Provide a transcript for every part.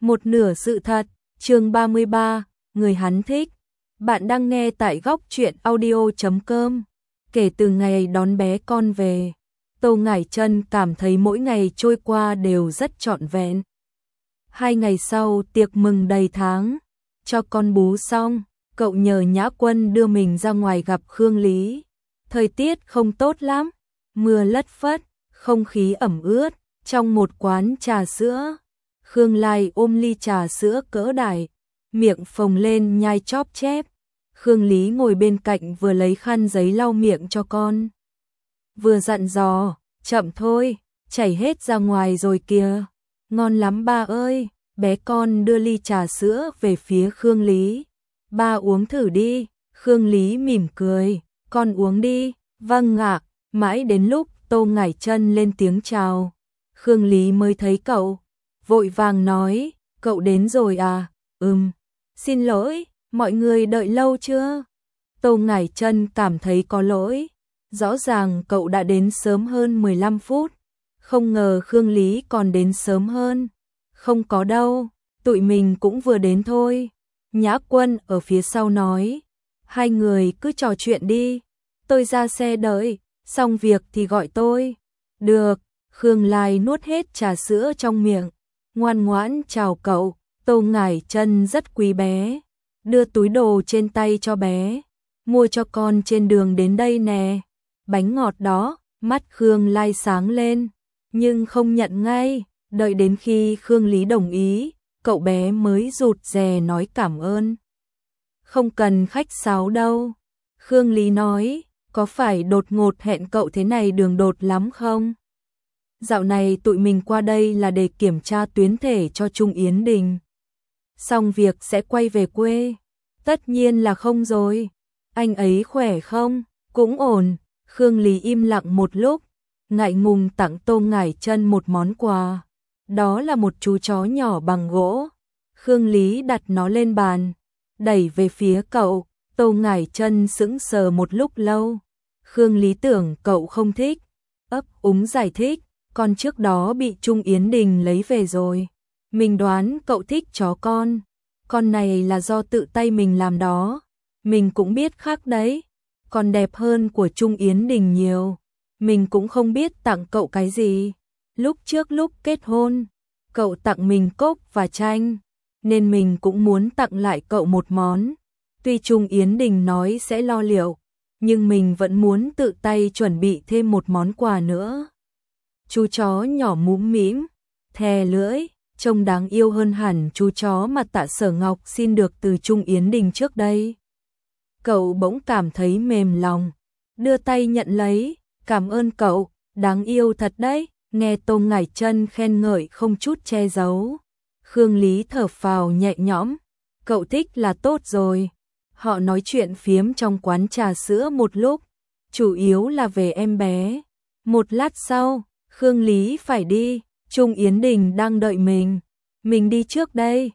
Một nửa sự thật, chương 33, người hắn thích. Bạn đang nghe tại góc truyện audio.com. Kể từ ngày đón bé con về, Tô Ngải Trân cảm thấy mỗi ngày trôi qua đều rất trọn vẹn. 2 ngày sau tiệc mừng đầy tháng, cho con bú xong, cậu nhờ Nhã Quân đưa mình ra ngoài gặp Khương Lý. Thời tiết không tốt lắm, mưa lất phất, không khí ẩm ướt, trong một quán trà sữa. Khương Lai ôm ly trà sữa cỡ đại, miệng phồng lên nhai chóp chép. Khương Lý ngồi bên cạnh vừa lấy khăn giấy lau miệng cho con, vừa dặn dò, chậm thôi, chảy hết ra ngoài rồi kìa. Ngon lắm ba ơi. Bé con đưa ly trà sữa về phía Khương Lý. Ba uống thử đi. Khương Lý mỉm cười, con uống đi. Vâng ạ. Mãi đến lúc Tô Ngải Trân lên tiếng chào, Khương Lý mới thấy cậu, vội vàng nói, cậu đến rồi à? Xin lỗi, mọi người đợi lâu chưa? Tô Ngải Trân cảm thấy có lỗi, rõ ràng cậu đã đến sớm hơn 15 phút, không ngờ Khương Lý còn đến sớm hơn. Không có đâu, tụi mình cũng vừa đến thôi. Nhã Quân ở phía sau nói, hai người cứ trò chuyện đi, tôi ra xe đợi, xong việc thì gọi tôi. Được. Khương Lai nuốt hết trà sữa trong miệng, ngoan ngoãn chào cậu. Tô Ngải Trân rất quý bé, đưa túi đồ trên tay cho bé, mua cho con trên đường đến đây nè, bánh ngọt đó. Mắt Khương Lai sáng lên, nhưng không nhận ngay, đợi đến khi Khương Lý đồng ý, cậu bé mới rụt rè nói cảm ơn. Không cần khách sáo đâu. Khương Lý nói, có phải đột ngột hẹn cậu thế này đường đột lắm không? Dạo này tụi mình qua đây là để kiểm tra tuyến thể cho Trung Yến Đình, xong việc sẽ quay về quê. Tất nhiên là không rồi. Anh ấy khỏe không? Cũng ổn. Khương Lý im lặng một lúc, ngại ngùng tặng Tô Ngải Trân một món quà. Đó là một chú chó nhỏ bằng gỗ. Khương Lý đặt nó lên bàn, đẩy về phía cậu. Tô Ngải Trân sững sờ một lúc lâu. Khương Lý tưởng cậu không thích, ấp úng giải thích, con trước đó bị Trung Yến Đình lấy về rồi. Mình đoán cậu thích chó con này là do tự tay mình làm đó. Mình cũng biết khác đấy, còn đẹp hơn của Trung Yến Đình nhiều. Mình cũng không biết tặng cậu cái gì. Lúc trước lúc kết hôn, cậu tặng mình cốc và chanh, nên mình cũng muốn tặng lại cậu một món. Tuy Trung Yến Đình nói sẽ lo liệu, nhưng mình vẫn muốn tự tay chuẩn bị thêm một món quà nữa. Chú chó nhỏ mũm mĩm, thè lưỡi, trông đáng yêu hơn hẳn chú chó mà Tạ Sở Ngọc xin được từ Trung Yến Đình trước đây. Cậu bỗng cảm thấy mềm lòng, đưa tay nhận lấy, cảm ơn cậu, đáng yêu thật đấy. Nghe Tô Ngải Trân khen ngợi không chút che giấu, Khương Lý thở phào nhẹ nhõm, cậu thích là tốt rồi. Họ nói chuyện phiếm trong quán trà sữa một lúc, chủ yếu là về em bé. Một lát sau, Khương Lý phải đi, Trung Yến Đình đang đợi mình. Mình đi trước đây.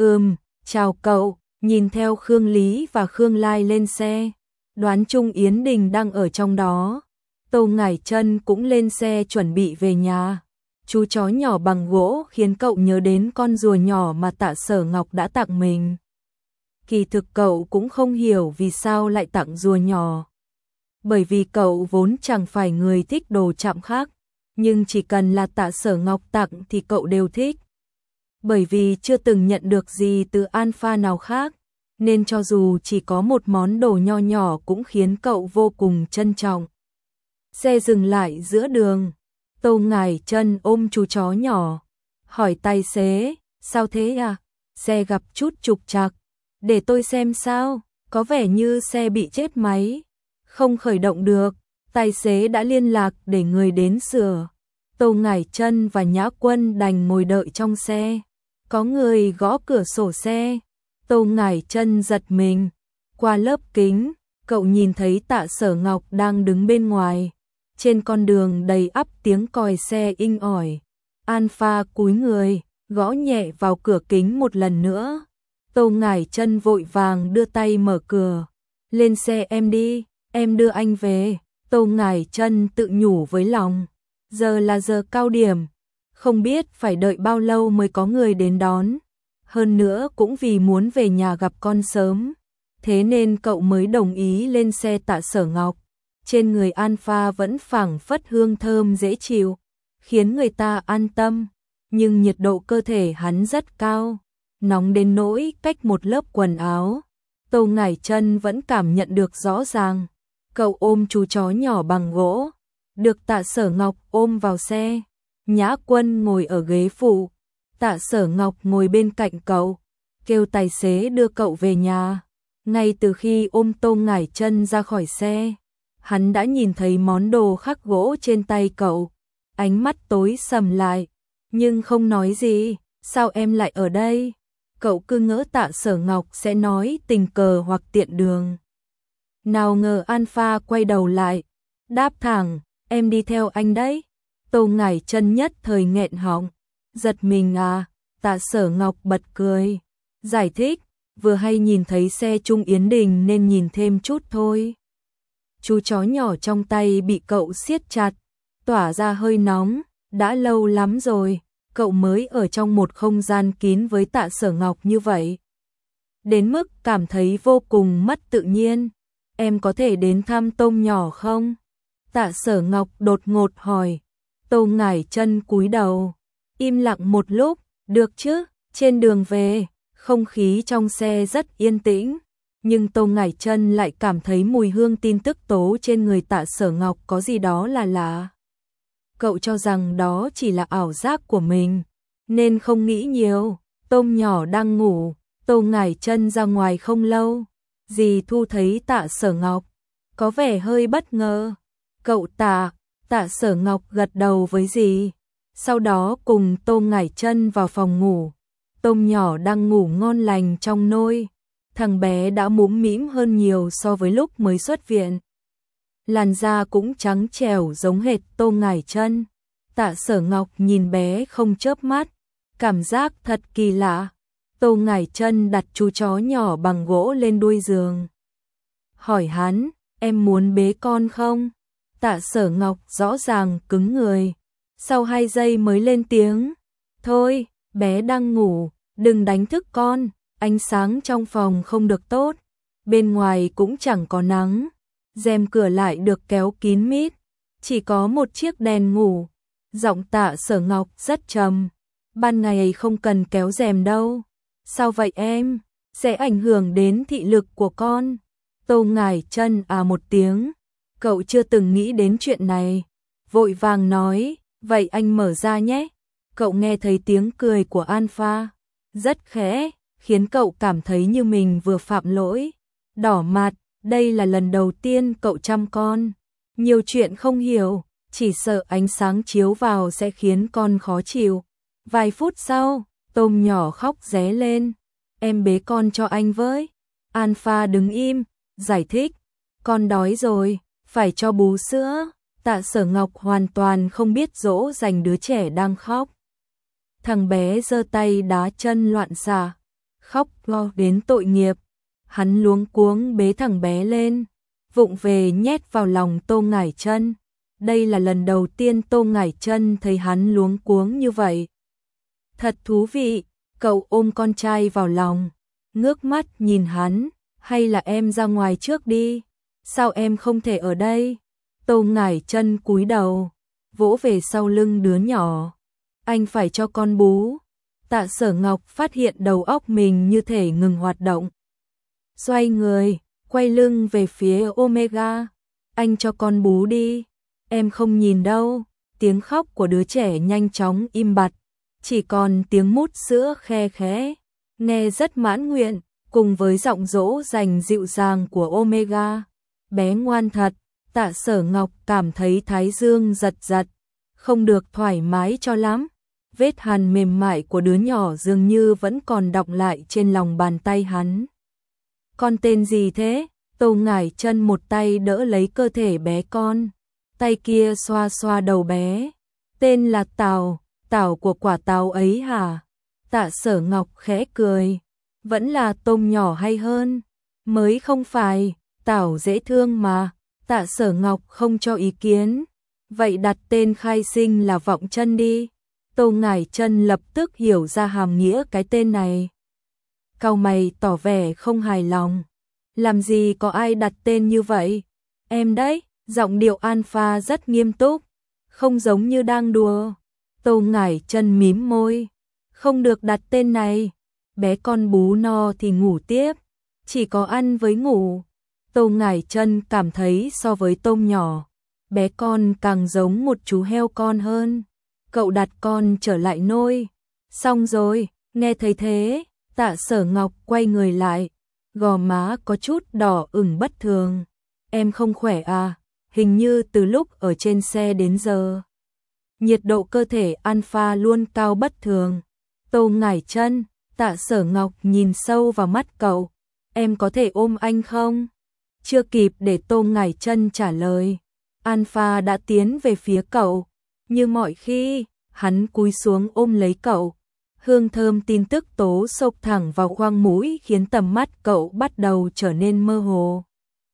Chào cậu. Nhìn theo Khương Lý và Khương Lai lên xe, đoán Trung Yến Đình đang ở trong đó. Tô Ngải Trân cũng lên xe chuẩn bị về nhà. Chú chó nhỏ bằng gỗ khiến cậu nhớ đến con rùa nhỏ mà Tạ Sở Ngọc đã tặng mình. Kỳ thực cậu cũng không hiểu vì sao lại tặng rùa nhỏ, bởi vì cậu vốn chẳng phải người thích đồ chạm khắc, nhưng chỉ cần là Tạ Sở Ngọc tặng thì cậu đều thích. Bởi vì chưa từng nhận được gì từ Alpha nào khác, nên cho dù chỉ có một món đồ nho nhỏ cũng khiến cậu vô cùng trân trọng. Xe dừng lại giữa đường, Tô Ngải Trân ôm chú chó nhỏ, hỏi tài xế, sao thế à? Xe gặp chút trục trặc, để tôi xem sao, có vẻ như xe bị chết máy, không khởi động được, tài xế đã liên lạc để người đến sửa. Tô Ngải Trân và Nhã Quân đành ngồi đợi trong xe. Có người gõ cửa sổ xe. Tô Ngải Trân giật mình, qua lớp kính, cậu nhìn thấy Tạ Sở Ngọc đang đứng bên ngoài. Trên con đường đầy ắp tiếng còi xe inh ỏi. Alpha cúi người, gõ nhẹ vào cửa kính một lần nữa. Tô Ngải Trân vội vàng đưa tay mở cửa. Lên xe em đi, em đưa anh về. Tô Ngải Trân tự nhủ với lòng. Giờ là giờ cao điểm, không biết phải đợi bao lâu mới có người đến đón. hơn nữa cũng vì muốn về nhà gặp con sớm. Thế nên cậu mới đồng ý lên xe Tạ Sở Ngọc. Trên người Alpha vẫn phảng phất hương thơm dễ chịu, khiến người ta an tâm, nhưng nhiệt độ cơ thể hắn rất cao, nóng đến nỗi cách một lớp quần áo, Tô Ngải Chân vẫn cảm nhận được rõ ràng. Cậu ôm chú chó nhỏ bằng gỗ, được Tạ Sở Ngọc ôm vào xe. Nhã Quân ngồi ở ghế phụ, Tạ Sở Ngọc ngồi bên cạnh cậu, kêu tài xế đưa cậu về nhà. Ngay từ khi ôm Tô Ngải Chân ra khỏi xe, hắn đã nhìn thấy món đồ khắc gỗ trên tay cậu, ánh mắt tối sầm lại, nhưng không nói gì. Sao em lại ở đây? Cậu cứ ngỡ Tạ Sở Ngọc sẽ nói tình cờ hoặc tiện đường. Nào ngờ Alpha quay đầu lại, đáp thẳng, em đi theo anh đấy. Tô Ngải Chân nhất thời nghẹn họng, giật mình à? Tạ Sở Ngọc bật cười, giải thích, vừa hay nhìn thấy xe Trung Yến Đình nên nhìn thêm chút thôi. Chú chó nhỏ trong tay bị cậu siết chặt, tỏa ra hơi nóng, đã lâu lắm rồi, cậu mới ở trong một không gian kín với Tạ Sở Ngọc như vậy. Đến mức cảm thấy vô cùng mất tự nhiên. Em có thể đến thăm tôm nhỏ không? Tạ Sở Ngọc đột ngột hỏi. Tô Ngải Chân cúi đầu, im lặng một lúc, được chứ. Trên đường về, không khí trong xe rất yên tĩnh, nhưng Tô Ngải Chân lại cảm thấy mùi hương tin tức tố trên người Tạ Sở Ngọc có gì đó là lạ. Cậu cho rằng đó chỉ là ảo giác của mình, nên không nghĩ nhiều. Tôm nhỏ đang ngủ, Tô Ngải Chân ra ngoài không lâu, dì Thu thấy Tạ Sở Ngọc, có vẻ hơi bất ngờ. Cậu Tạ Sở Ngọc gật đầu với dì, sau đó cùng Tô Ngải Chân vào phòng ngủ. Tôm nhỏ đang ngủ ngon lành trong nôi, thằng bé đã mũm mĩm hơn nhiều so với lúc mới xuất viện. Làn da cũng trắng trẻo giống hệt Tô Ngải Chân. Tạ Sở Ngọc nhìn bé không chớp mắt, cảm giác thật kỳ lạ. Tô Ngải Chân đặt chú chó nhỏ bằng gỗ lên đuôi giường, hỏi hắn, em muốn bế con không? Tạ Sở Ngọc rõ ràng cứng người, sau 2 giây mới lên tiếng, thôi, bé đang ngủ, đừng đánh thức con, ánh sáng trong phòng không được tốt, bên ngoài cũng chẳng có nắng, rèm cửa lại được kéo kín mít, chỉ có một chiếc đèn ngủ. Giọng Tạ Sở Ngọc rất trầm, ban ngày không cần kéo rèm đâu. Sao vậy em? Sẽ ảnh hưởng đến thị lực của con. Tô Ngải Chân à một tiếng, cậu chưa từng nghĩ đến chuyện này, vội vàng nói, vậy anh mở ra nhé. Cậu nghe thấy tiếng cười của Alpha, rất khẽ, khiến cậu cảm thấy như mình vừa phạm lỗi. Đỏ mặt, đây là lần đầu tiên cậu chăm con, nhiều chuyện không hiểu, chỉ sợ ánh sáng chiếu vào sẽ khiến con khó chịu. Vài phút sau, tôm nhỏ khóc ré lên, em bế con cho anh với. Alpha đứng im, giải thích, con đói rồi, phải cho bú sữa. Tạ Sở Ngọc hoàn toàn không biết dỗ dành đứa trẻ đang khóc. Thằng bé giơ tay đá chân loạn xạ, khóc lo đến tội nghiệp. Hắn luống cuống bế thằng bé lên, vụng về nhét vào lòng Tô Ngải Chân. Đây là lần đầu tiên Tô Ngải Chân thấy hắn luống cuống như vậy. Thật thú vị, cậu ôm con trai vào lòng, ngước mắt nhìn hắn, hay là em ra ngoài trước đi, sao em không thể ở đây? Tô Ngải Chân cúi đầu, vỗ về sau lưng đứa nhỏ, anh phải cho con bú. Tạ Sở Ngọc phát hiện đầu óc mình như thể ngừng hoạt động. Xoay người, quay lưng về phía Omega, anh cho con bú đi, em không nhìn đâu. Tiếng khóc của đứa trẻ nhanh chóng im bặt, chỉ còn tiếng mút sữa khe khẽ, nghe rất mãn nguyện, cùng với giọng dỗ dành dịu dàng của Omega. Bé ngoan thật. Tạ Sở Ngọc cảm thấy thái dương giật giật, không được thoải mái cho lắm. Vết hằn mềm mại của đứa nhỏ dường như vẫn còn đọng lại trên lòng bàn tay hắn. Con tên gì thế? Tô Ngải Chân một tay đỡ lấy cơ thể bé con, tay kia xoa xoa đầu bé. Tên là Tào, Tảo của quả táo ấy hả? Tạ Sở Ngọc khẽ cười, vẫn là tôm nhỏ hay hơn. Mới không phải, Tảo dễ thương mà. Tạ Sở Ngọc không cho ý kiến, vậy đặt tên khai sinh là Vọng Chân đi. Tô Ngải Chân lập tức hiểu ra hàm nghĩa cái tên này. cau mày tỏ vẻ không hài lòng. Làm gì có ai đặt tên như vậy? Em đấy, giọng điệu Alpha rất nghiêm túc, không giống như đang đùa. Tô Ngải Chân mím môi, không được đặt tên này, bé con bú no thì ngủ tiếp, chỉ có ăn với ngủ. Tô Ngải Chân cảm thấy so với tôm nhỏ, bé con càng giống một chú heo con hơn. Cậu đặt con trở lại nôi. Xong rồi, nghe thấy thế, Tạ Sở Ngọc quay người lại, gò má có chút đỏ ửng bất thường. Em không khỏe à? Hình như từ lúc ở trên xe đến giờ, nhiệt độ cơ thể Alpha luôn cao bất thường. Tô Ngải Chân, Tạ Sở Ngọc nhìn sâu vào mắt cậu. Em có thể ôm anh không? Chưa kịp để Tô Ngải Chân trả lời, Alpha đã tiến về phía cậu. Như mọi khi, hắn cúi xuống ôm lấy cậu. Hương thơm tin tức tố xộc thẳng vào khoang mũi khiến tầm mắt cậu bắt đầu trở nên mơ hồ.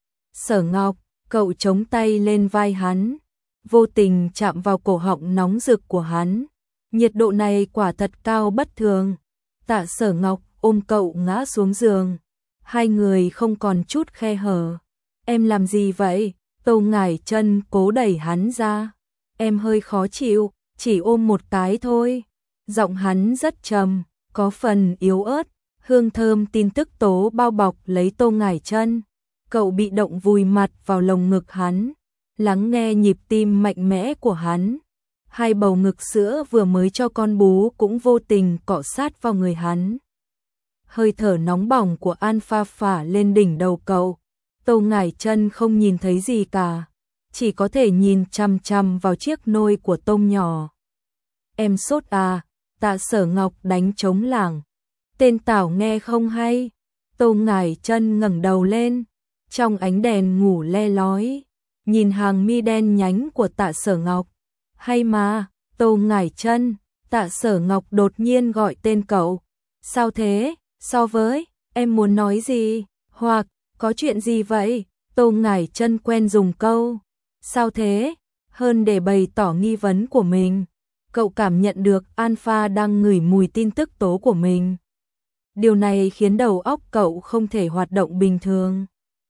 Sở Ngọc, cậu chống tay lên vai hắn, vô tình chạm vào cổ họng nóng rực của hắn. Nhiệt độ này quả thật cao bất thường. Tạ Sở Ngọc ôm cậu ngã xuống giường. Hai người không còn chút khe hở. Em làm gì vậy? Tô Ngải Chân cố đẩy hắn ra. Em hơi khó chịu, chỉ ôm một cái thôi. Giọng hắn rất trầm, có phần yếu ớt. Hương thơm tin tức tố bao bọc lấy Tô Ngải Chân. Cậu bị động vùi mặt vào lồng ngực hắn, lắng nghe nhịp tim mạnh mẽ của hắn. Hai bầu ngực sữa vừa mới cho con bú cũng vô tình cọ sát vào người hắn. Hơi thở nóng bỏng của Alpha phả lên đỉnh đầu cậu. Tô Ngải Chân không nhìn thấy gì cả, chỉ có thể nhìn chằm chằm vào chiếc nôi của tôm nhỏ. Em sốt à? Tạ Sở Ngọc đánh trống lảng. Tên tảo nghe không hay. Tô Ngải Chân ngẩng đầu lên, trong ánh đèn ngủ le lói, nhìn hàng mi đen nhánh của Tạ Sở Ngọc. Hay mà, Tô Ngải Chân, Tạ Sở Ngọc đột nhiên gọi tên cậu. Sao thế? So với, em muốn nói gì? Hoặc, có chuyện gì vậy? Tô Ngải Chân quen dùng câu sao thế hơn để bày tỏ nghi vấn của mình. Cậu cảm nhận được Alpha đang ngửi mùi tin tức tố của mình. Điều này khiến đầu óc cậu không thể hoạt động bình thường.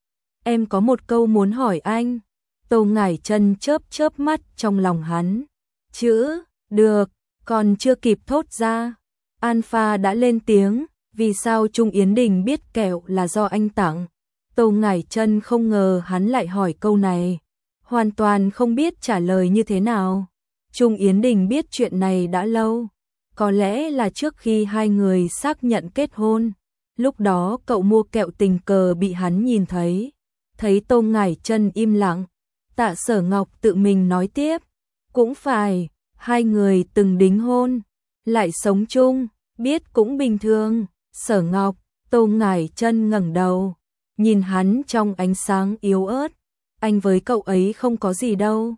Em có một câu muốn hỏi anh. Tô Ngải Chân chớp chớp mắt trong lòng hắn. Chữ, được, còn chưa kịp thốt ra. Alpha đã lên tiếng, vì sao Trung Yến Đình biết kẹo là do anh tặng? Tô Ngải Chân không ngờ hắn lại hỏi câu này, hoàn toàn không biết trả lời như thế nào. Trung Yến Đình biết chuyện này đã lâu, có lẽ là trước khi hai người xác nhận kết hôn. Lúc đó cậu mua kẹo tình cờ bị hắn nhìn thấy. Thấy Tô Ngải Chân im lặng, Tạ Sở Ngọc tự mình nói tiếp. Cũng phải, hai người từng đính hôn, lại sống chung, biết cũng bình thường. Sở Ngọc, Tô Ngải Chân ngẩng đầu, nhìn hắn trong ánh sáng yếu ớt. Anh với cậu ấy không có gì đâu.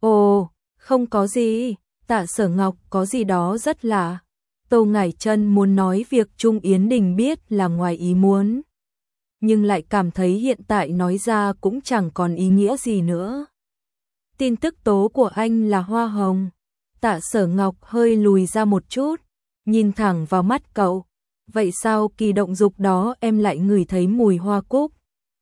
Ồ, không có gì. Tạ Sở Ngọc có gì đó rất lạ. Tô Ngải Chân muốn nói việc Trung Yến Đình biết là ngoài ý muốn, nhưng lại cảm thấy hiện tại nói ra cũng chẳng còn ý nghĩa gì nữa. Tin tức tố của anh là hoa hồng. Tạ Sở Ngọc hơi lùi ra một chút, nhìn thẳng vào mắt cậu. Vậy sao kỳ động dục đó em lại ngửi thấy mùi hoa cúc?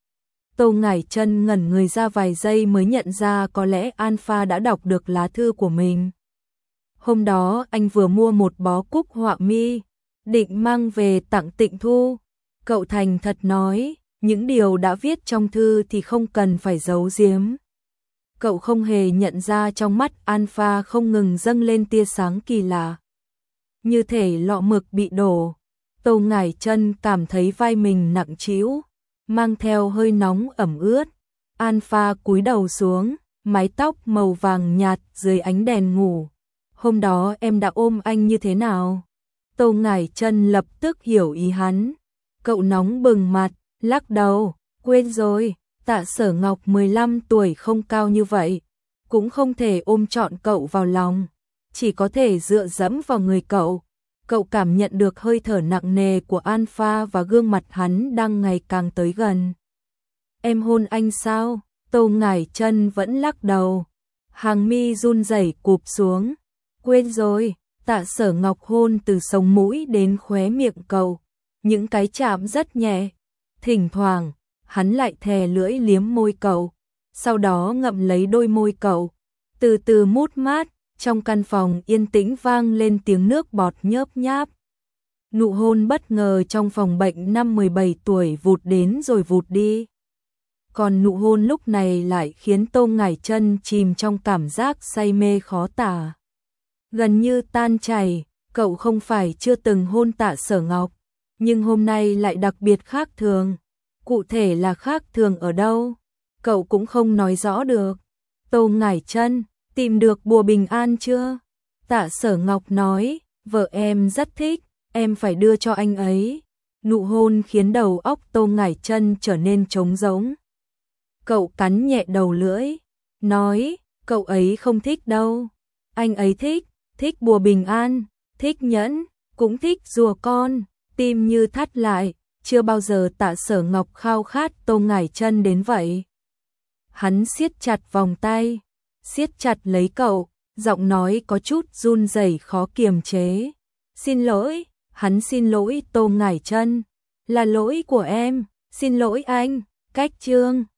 Tô Ngải Chân ngẩn người ra vài giây mới nhận ra có lẽ Alpha đã đọc được lá thư của mình. Hôm đó anh vừa mua một bó cúc họa mi, định mang về tặng Tịnh Thu. Cậu thành thật nói, những điều đã viết trong thư thì không cần phải giấu giếm. Cậu không hề nhận ra trong mắt Alpha không ngừng dâng lên tia sáng kỳ lạ, như thể lọ mực bị đổ. Tô Ngải Chân cảm thấy vai mình nặng trĩu, mang theo hơi nóng ẩm ướt. Alpha cúi đầu xuống, mái tóc màu vàng nhạt dưới ánh đèn ngủ. Hôm đó em đã ôm anh như thế nào? Tô Ngải Chân lập tức hiểu ý hắn. Cậu nóng bừng mặt, lắc đầu, quên rồi. Tạ Sở Ngọc 15 tuổi không cao như vậy, cũng không thể ôm trọn cậu vào lòng, chỉ có thể dựa dẫm vào người cậu. Cậu cảm nhận được hơi thở nặng nề của Alpha và gương mặt hắn đang ngày càng tới gần. Em hôn anh sao? Tô Ngải Chân vẫn lắc đầu. Hàng mi run rẩy cụp xuống. Quên rồi. Tạ Sở Ngọc hôn từ sống mũi đến khóe miệng cậu, những cái chạm rất nhẹ. Thỉnh thoảng, hắn lại thè lưỡi liếm môi cậu, sau đó ngậm lấy đôi môi cậu, từ từ mút mát, trong căn phòng yên tĩnh vang lên tiếng nước bọt nhớp nháp. Nụ hôn bất ngờ trong phòng bệnh năm 17 tuổi vụt đến rồi vụt đi. Còn nụ hôn lúc này lại khiến Tô Ngải Chân chìm trong cảm giác say mê khó tả. Gần như tan chảy, cậu không phải chưa từng hôn Tạ Sở Ngọc, nhưng hôm nay lại đặc biệt khác thường. Cụ thể là khác thường ở đâu? Cậu cũng không nói rõ được. Tô Ngải Chân, tìm được bùa bình an chưa? Tạ Sở Ngọc nói, vợ em rất thích, em phải đưa cho anh ấy. Nụ hôn khiến đầu óc Tô Ngải Chân trở nên trống rỗng. Cậu cắn nhẹ đầu lưỡi, nói, cậu ấy không thích đâu. Anh ấy thích bùa bình an, thích nhẫn, cũng thích rùa con, tim như thắt lại, chưa bao giờ Tạ Sở Ngọc khao khát Tô Ngải Chân đến vậy. Hắn siết chặt vòng tay, siết chặt lấy cậu, giọng nói có chút run rẩy khó kiềm chế. Xin lỗi, hắn xin lỗi Tô Ngải Chân, là lỗi của em, xin lỗi anh, cách chương.